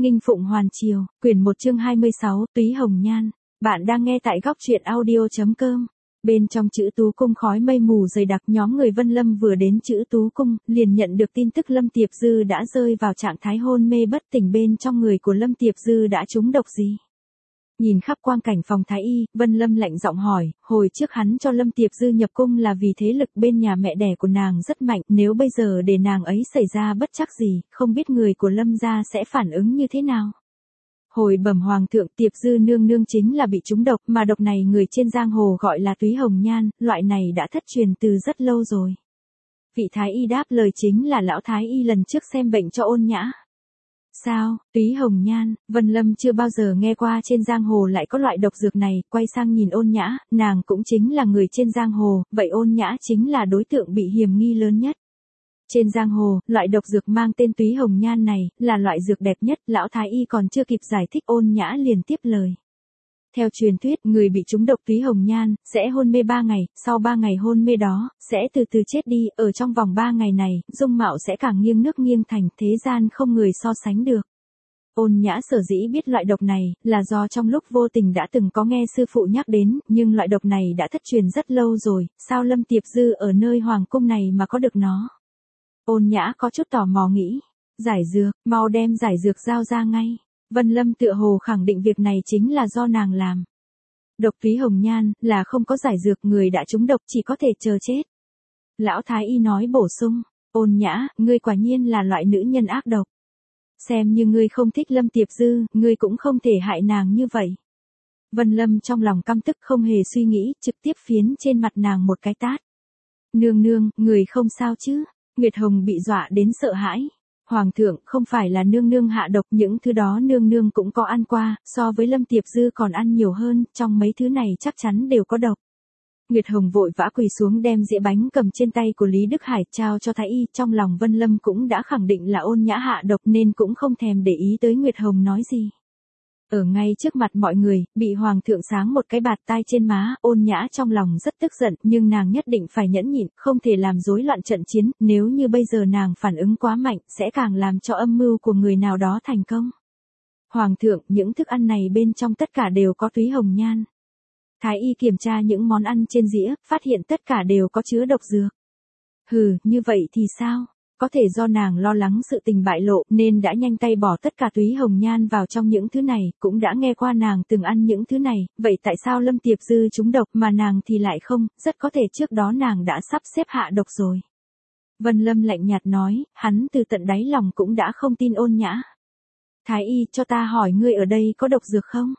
Nghinh Phụng Hoàn Triều, quyển 1 chương 26, Túy Hồng Nhan. Bạn đang nghe tại góc truyện audio.com. Bên trong Chữ Tú Cung khói mây mù dày đặc, nhóm người Vân Lâm vừa đến Chữ Tú Cung, liền nhận được tin tức Lâm Tiệp Dư đã rơi vào trạng thái hôn mê bất tỉnh. Bên trong người của Lâm Tiệp Dư đã trúng độc gì? Nhìn khắp quang cảnh phòng thái y, Vân Lâm lạnh giọng hỏi, hồi trước hắn cho Lâm Tiệp Dư nhập cung là vì thế lực bên nhà mẹ đẻ của nàng rất mạnh, nếu bây giờ để nàng ấy xảy ra bất trắc gì, không biết người của Lâm gia sẽ phản ứng như thế nào. Hồi bẩm hoàng thượng, Tiệp Dư nương nương chính là bị trúng độc, mà độc này người trên giang hồ gọi là túy hồng nhan, loại này đã thất truyền từ rất lâu rồi. Vị thái y đáp lời chính là lão thái y lần trước xem bệnh cho Ôn Nhã. Sao, túy hồng nhan, Vân Lâm chưa bao giờ nghe qua trên giang hồ lại có loại độc dược này, quay sang nhìn Ôn Nhã, nàng cũng chính là người trên giang hồ, vậy Ôn Nhã chính là đối tượng bị hiểm nghi lớn nhất. Trên giang hồ, loại độc dược mang tên túy hồng nhan này, là loại dược đẹp nhất, lão thái y còn chưa kịp giải thích Ôn Nhã liền tiếp lời. Theo truyền thuyết, người bị trúng độc túy hồng nhan, sẽ hôn mê 3 ngày, sau 3 ngày hôn mê đó, sẽ từ từ chết đi, ở trong vòng 3 ngày này, dung mạo sẽ càng nghiêng nước nghiêng thành, thế gian không người so sánh được. Ôn Nhã sở dĩ biết loại độc này, là do trong lúc vô tình đã từng có nghe sư phụ nhắc đến, nhưng loại độc này đã thất truyền rất lâu rồi, sao Lâm Tiệp Dư ở nơi hoàng cung này mà có được nó? Ôn Nhã có chút tò mò nghĩ, giải dược, mau đem giải dược giao ra ngay. Vân Lâm tựa hồ khẳng định việc này chính là do nàng làm. Độc túy hồng nhan, là không có giải dược, người đã trúng độc chỉ có thể chờ chết. Lão thái y nói bổ sung, Ôn Nhã, ngươi quả nhiên là loại nữ nhân ác độc. Xem như ngươi không thích Lâm Tiệp Dư, ngươi cũng không thể hại nàng như vậy. Vân Lâm trong lòng căm tức không hề suy nghĩ, trực tiếp phiến trên mặt nàng một cái tát. Nương nương, người không sao chứ? Nguyệt Hồng bị dọa đến sợ hãi. Hoàng thượng, không phải là nương nương hạ độc, những thứ đó nương nương cũng có ăn qua, so với Lâm Tiệp Dư còn ăn nhiều hơn, trong mấy thứ này chắc chắn đều có độc. Nguyệt Hồng vội vã quỳ xuống đem dĩa bánh cầm trên tay của Lý Đức Hải trao cho thái y, trong lòng Vân Lâm cũng đã khẳng định là Ôn Nhã hạ độc nên cũng không thèm để ý tới Nguyệt Hồng nói gì. Ở ngay trước mặt mọi người, bị hoàng thượng sáng một cái bạt tai trên má, Ôn Nhã trong lòng rất tức giận, nhưng nàng nhất định phải nhẫn nhịn, không thể làm rối loạn trận chiến, nếu như bây giờ nàng phản ứng quá mạnh, sẽ càng làm cho âm mưu của người nào đó thành công. Hoàng thượng, những thức ăn này bên trong tất cả đều có túy hồng nhan. Thái y kiểm tra những món ăn trên dĩa, phát hiện tất cả đều có chứa độc dược. Hừ, như vậy thì sao? Có thể do nàng lo lắng sự tình bại lộ nên đã nhanh tay bỏ tất cả túy hồng nhan vào trong những thứ này, cũng đã nghe qua nàng từng ăn những thứ này, vậy tại sao Lâm Tiệp Dư trúng độc mà nàng thì lại không, rất có thể trước đó nàng đã sắp xếp hạ độc rồi. Vân Lâm lạnh nhạt nói, hắn từ tận đáy lòng cũng đã không tin Ôn Nhã. Thái y, cho ta hỏi ngươi ở đây có độc dược không?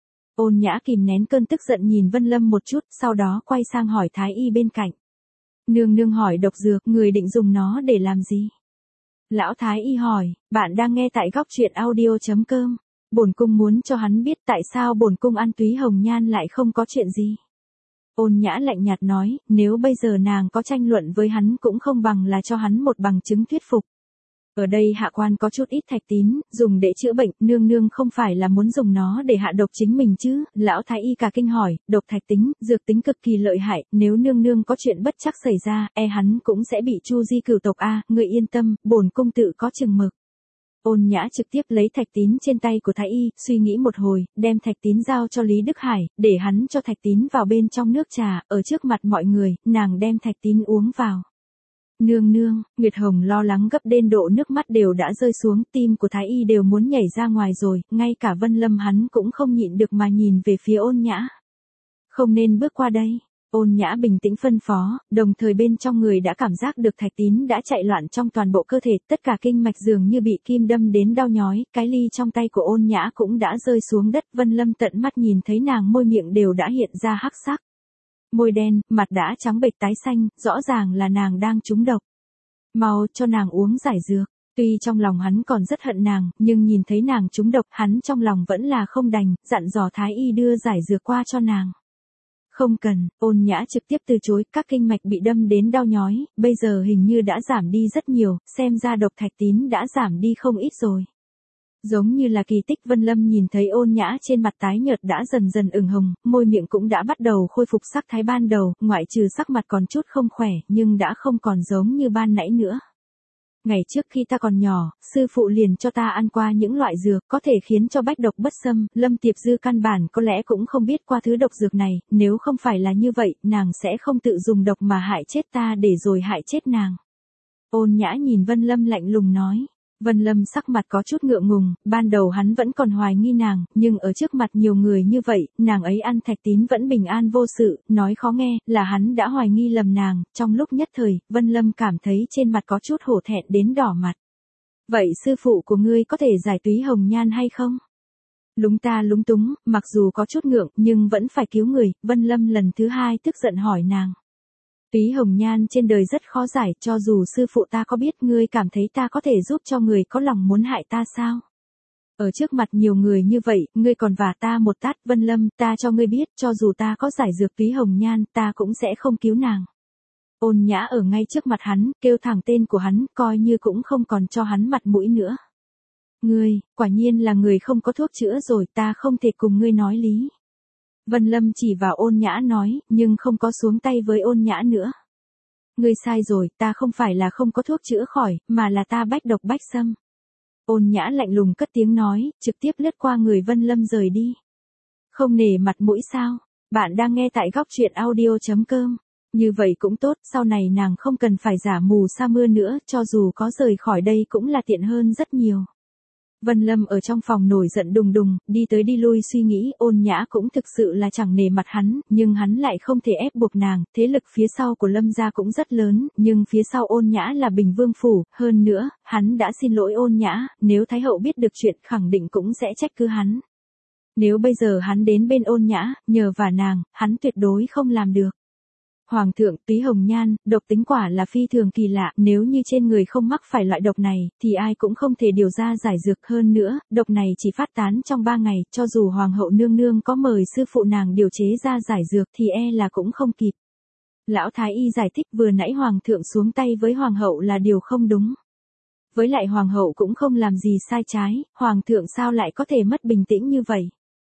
Ôn Nhã kìm nén cơn tức giận nhìn Vân Lâm một chút, sau đó quay sang hỏi thái y bên cạnh. Nương nương hỏi độc dược, người định dùng nó để làm gì? Lão thái y hỏi, bạn đang nghe tại góc truyện audio.com. Bổn cung muốn cho hắn biết tại sao bổn cung ăn túy hồng nhan lại không có chuyện gì. Ôn Nhã lạnh nhạt nói, nếu bây giờ nàng có tranh luận với hắn cũng không bằng là cho hắn một bằng chứng thuyết phục. Ở đây hạ quan có chút ít thạch tín, dùng để chữa bệnh, nương nương không phải là muốn dùng nó để hạ độc chính mình chứ? Lão thái y cả kinh hỏi, độc thạch tính, dược tính cực kỳ lợi hại, nếu nương nương có chuyện bất trắc xảy ra, hắn cũng sẽ bị chu di cửu tộc a, người yên tâm, bổn cung tự có chừng mực. Ôn Nhã trực tiếp lấy thạch tín trên tay của thái y, suy nghĩ một hồi, đem thạch tín giao cho Lý Đức Hải, để hắn cho thạch tín vào bên trong nước trà, ở trước mặt mọi người, nàng đem thạch tín uống vào. Nương nương, Nguyệt Hồng lo lắng gấp đến độ nước mắt đều đã rơi xuống, tim của thái y đều muốn nhảy ra ngoài rồi, ngay cả Vân Lâm hắn cũng không nhịn được mà nhìn về phía Ôn Nhã. Không nên bước qua đây. Ôn Nhã bình tĩnh phân phó, đồng thời bên trong người đã cảm giác được thạch tín đã chạy loạn trong toàn bộ cơ thể, tất cả kinh mạch dường như bị kim đâm đến đau nhói, cái ly trong tay của Ôn Nhã cũng đã rơi xuống đất, Vân Lâm tận mắt nhìn thấy nàng môi miệng đều đã hiện ra hắc sắc. Môi đen, mặt đã trắng bệch tái xanh, rõ ràng là nàng đang trúng độc. Mau cho nàng uống giải dược. Tuy trong lòng hắn còn rất hận nàng, nhưng nhìn thấy nàng trúng độc, hắn trong lòng vẫn là không đành, dặn dò thái y đưa giải dược qua cho nàng. Không cần, Ôn Nhã trực tiếp từ chối, các kinh mạch bị đâm đến đau nhói, bây giờ hình như đã giảm đi rất nhiều, xem ra độc thạch tín đã giảm đi không ít rồi. Giống như là kỳ tích, Vân Lâm nhìn thấy Ôn Nhã trên mặt tái nhợt đã dần dần ửng hồng, môi miệng cũng đã bắt đầu khôi phục sắc thái ban đầu, ngoại trừ sắc mặt còn chút không khỏe, nhưng đã không còn giống như ban nãy nữa. Ngày trước khi ta còn nhỏ, sư phụ liền cho ta ăn qua những loại dược có thể khiến cho bách độc bất xâm, Lâm Tiệp Dư căn bản có lẽ cũng không biết qua thứ độc dược này, nếu không phải là như vậy, nàng sẽ không tự dùng độc mà hại chết ta để rồi hại chết nàng. Ôn Nhã nhìn Vân Lâm lạnh lùng nói. Vân Lâm sắc mặt có chút ngượng ngùng, ban đầu hắn vẫn còn hoài nghi nàng, nhưng ở trước mặt nhiều người như vậy, nàng ấy ăn thạch tín vẫn bình an vô sự, nói khó nghe, là hắn đã hoài nghi lầm nàng, trong lúc nhất thời, Vân Lâm cảm thấy trên mặt có chút hổ thẹn đến đỏ mặt. Vậy sư phụ của ngươi có thể giải túy hồng nhan hay không? Lúng ta lúng túng, mặc dù có chút ngượng, nhưng vẫn phải cứu người, Vân Lâm lần thứ hai tức giận hỏi nàng. Túy hồng nhan trên đời rất khó giải, cho dù sư phụ ta có biết, ngươi cảm thấy ta có thể giúp cho người có lòng muốn hại ta sao? Ở trước mặt nhiều người như vậy, ngươi còn vả ta một tát. Vân Lâm, ta cho ngươi biết, cho dù ta có giải dược túy hồng nhan, ta cũng sẽ không cứu nàng. Ôn Nhã ở ngay trước mặt hắn, kêu thẳng tên của hắn, coi như cũng không còn cho hắn mặt mũi nữa. Ngươi, quả nhiên là người không có thuốc chữa rồi, ta không thể cùng ngươi nói lý. Vân Lâm chỉ vào Ôn Nhã nói, nhưng không có xuống tay với Ôn Nhã nữa. Ngươi sai rồi, ta không phải là không có thuốc chữa khỏi, mà là ta bách độc bách xâm. Ôn Nhã lạnh lùng cất tiếng nói, trực tiếp lướt qua người Vân Lâm rời đi. Không nể mặt mũi sao? Bạn đang nghe tại góc truyện audio.com. Như vậy cũng tốt, sau này nàng không cần phải giả mù sa mưa nữa, cho dù có rời khỏi đây cũng là tiện hơn rất nhiều. Vân Lâm ở trong phòng nổi giận đùng đùng, đi tới đi lui suy nghĩ, Ôn Nhã cũng thực sự là chẳng nể mặt hắn, nhưng hắn lại không thể ép buộc nàng, thế lực phía sau của Lâm gia cũng rất lớn, nhưng phía sau Ôn Nhã là Bình Vương phủ, hơn nữa, hắn đã xin lỗi Ôn Nhã, nếu Thái hậu biết được chuyện khẳng định cũng sẽ trách cứ hắn. Nếu bây giờ hắn đến bên Ôn Nhã, nhờ vả nàng, hắn tuyệt đối không làm được. Hoàng thượng, túy hồng nhan, độc tính quả là phi thường kỳ lạ, nếu như trên người không mắc phải loại độc này, thì ai cũng không thể điều ra giải dược. Hơn nữa, độc này chỉ phát tán trong 3 ngày, cho dù hoàng hậu nương nương có mời sư phụ nàng điều chế ra giải dược thì e là cũng không kịp. Lão Thái Y giải thích vừa nãy hoàng thượng xuống tay với hoàng hậu là điều không đúng. Với lại hoàng hậu cũng không làm gì sai trái, hoàng thượng sao lại có thể mất bình tĩnh như vậy?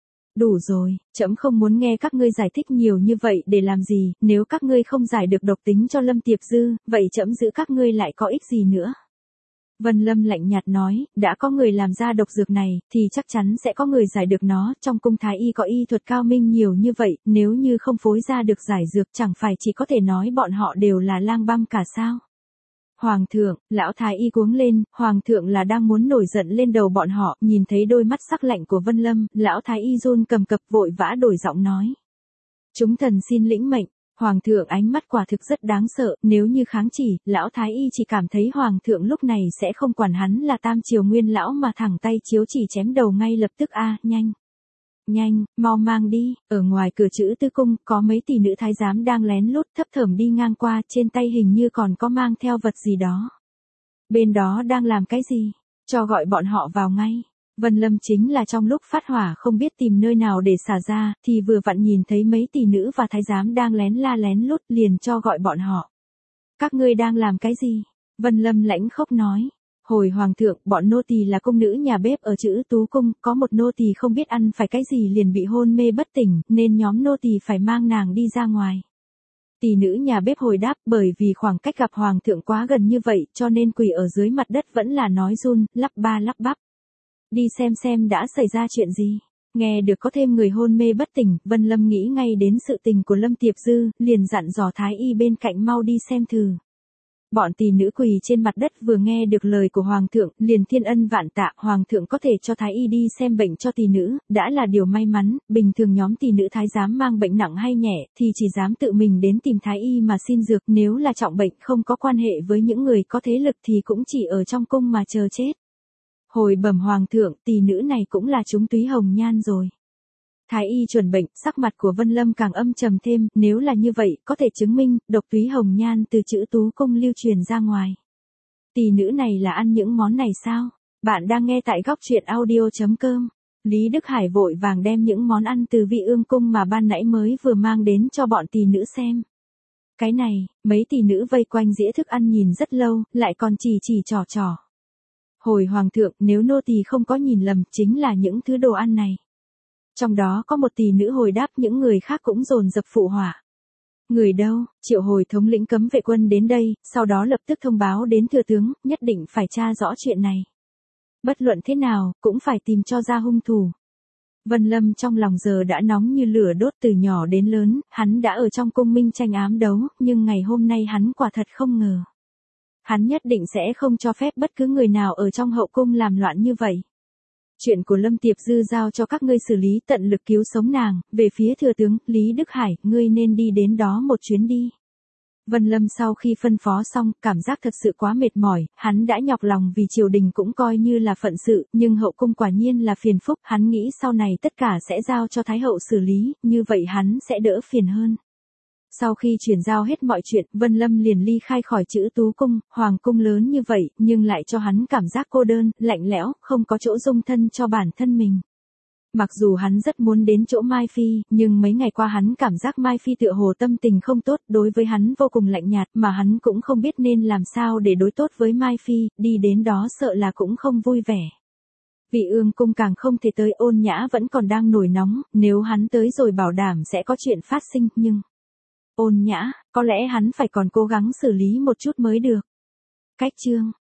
Đủ rồi, trẫm không muốn nghe các ngươi giải thích nhiều như vậy để làm gì, nếu các ngươi không giải được độc tính cho Lâm Tiệp Dư, vậy trẫm giữ các ngươi lại có ích gì nữa. Vân Lâm lạnh nhạt nói, đã có người làm ra độc dược này, thì chắc chắn sẽ có người giải được nó, trong cung thái y có y thuật cao minh nhiều như vậy, nếu như không phối ra được giải dược chẳng phải chỉ có thể nói bọn họ đều là lang băm cả sao. Hoàng thượng, lão thái y cuống lên, hoàng thượng là đang muốn nổi giận lên đầu bọn họ, nhìn thấy đôi mắt sắc lạnh của Vân Lâm, lão thái y run cầm cập vội vã đổi giọng nói. Chúng thần xin lĩnh mệnh, hoàng thượng ánh mắt quả thực rất đáng sợ, nếu như kháng chỉ, lão thái y chỉ cảm thấy hoàng thượng lúc này sẽ không quản hắn là tam triều nguyên lão mà thẳng tay chiếu chỉ chém đầu ngay lập tức. Nhanh. Nhanh, mau mang đi, ở ngoài cửa Trữ Tư cung, có mấy tỷ nữ thái giám đang lén lút thấp thởm đi ngang qua, trên tay hình như còn có mang theo vật gì đó. Bên đó đang làm cái gì? Cho gọi bọn họ vào ngay. Vân Lâm chính là trong lúc phát hỏa không biết tìm nơi nào để xả ra, thì vừa vặn nhìn thấy mấy tỷ nữ và thái giám đang lén lút, liền cho gọi bọn họ. Các ngươi đang làm cái gì? Vân Lâm lãnh khốc nói. Hồi hoàng thượng, bọn nô tỳ là công nữ nhà bếp ở Trữ Tú cung, có một nô tỳ không biết ăn phải cái gì liền bị hôn mê bất tỉnh, nên nhóm nô tỳ phải mang nàng đi ra ngoài. Tỷ nữ nhà bếp hồi đáp, bởi vì khoảng cách gặp hoàng thượng quá gần như vậy, cho nên quỳ ở dưới mặt đất vẫn là nói run, lắp ba lắp bắp. Đi xem đã xảy ra chuyện gì. Nghe được có thêm người hôn mê bất tỉnh, Vân Lâm nghĩ ngay đến sự tình của Lâm Tiệp Dư, liền dặn dò thái y bên cạnh mau đi xem thử. Bọn tỷ nữ quỳ trên mặt đất vừa nghe được lời của hoàng thượng, liền thiên ân vạn tạ, hoàng thượng có thể cho thái y đi xem bệnh cho tỷ nữ, đã là điều may mắn, bình thường nhóm tỷ nữ thái giám mang bệnh nặng hay nhẹ, thì chỉ dám tự mình đến tìm thái y mà xin dược, nếu là trọng bệnh không có quan hệ với những người có thế lực thì cũng chỉ ở trong cung mà chờ chết. Hồi bẩm hoàng thượng, tỷ nữ này cũng là chúng túy hồng nhan rồi. Thái y chuẩn bệnh, sắc mặt của Vân Lâm càng âm trầm thêm, nếu là như vậy, có thể chứng minh, độc túy hồng nhan từ Trữ Tú cung lưu truyền ra ngoài. Tỷ nữ này là ăn những món này sao? Bạn đang nghe tại góc truyện audio.com. Lý Đức Hải vội vàng đem những món ăn từ Vị Ương cung mà ban nãy mới vừa mang đến cho bọn tỷ nữ xem. Cái này, mấy tỷ nữ vây quanh dĩa thức ăn nhìn rất lâu, lại còn chỉ trò. Hồi hoàng thượng, nếu nô tỳ không có nhìn lầm, chính là những thứ đồ ăn này. Trong đó có một tỷ nữ hồi đáp, những người khác cũng dồn dập phụ họa. Người đâu, triệu hồi thống lĩnh cấm vệ quân đến đây, sau đó lập tức thông báo đến thừa tướng, nhất định phải tra rõ chuyện này. Bất luận thế nào, cũng phải tìm cho ra hung thủ. Vân Lâm trong lòng giờ đã nóng như lửa đốt, từ nhỏ đến lớn, hắn đã ở trong cung minh tranh ám đấu, nhưng ngày hôm nay hắn quả thật không ngờ. Hắn nhất định sẽ không cho phép bất cứ người nào ở trong hậu cung làm loạn như vậy. Chuyện của Lâm Tiệp Dư giao cho các ngươi xử lý, tận lực cứu sống nàng. Về phía thừa tướng, Lý Đức Hải, ngươi nên đi đến đó một chuyến đi. Vân Lâm sau khi phân phó xong, cảm giác thật sự quá mệt mỏi, hắn đã nhọc lòng vì triều đình cũng coi như là phận sự, nhưng hậu cung quả nhiên là phiền phức, hắn nghĩ sau này tất cả sẽ giao cho Thái hậu xử lý, như vậy hắn sẽ đỡ phiền hơn. Sau khi chuyển giao hết mọi chuyện, Vân Lâm liền ly khai khỏi Chữ Tú Cung, hoàng cung lớn như vậy, nhưng lại cho hắn cảm giác cô đơn, lạnh lẽo, không có chỗ dung thân cho bản thân mình. Mặc dù hắn rất muốn đến chỗ Mai Phi, nhưng mấy ngày qua hắn cảm giác Mai Phi tựa hồ tâm tình không tốt, đối với hắn vô cùng lạnh nhạt, mà hắn cũng không biết nên làm sao để đối tốt với Mai Phi, đi đến đó sợ là cũng không vui vẻ. Vị Ương cung càng không thể tới, Ôn Nhã vẫn còn đang nổi nóng, nếu hắn tới rồi bảo đảm sẽ có chuyện phát sinh, nhưng... Ôn Nhã, có lẽ hắn phải còn cố gắng xử lý một chút mới được. Cách chương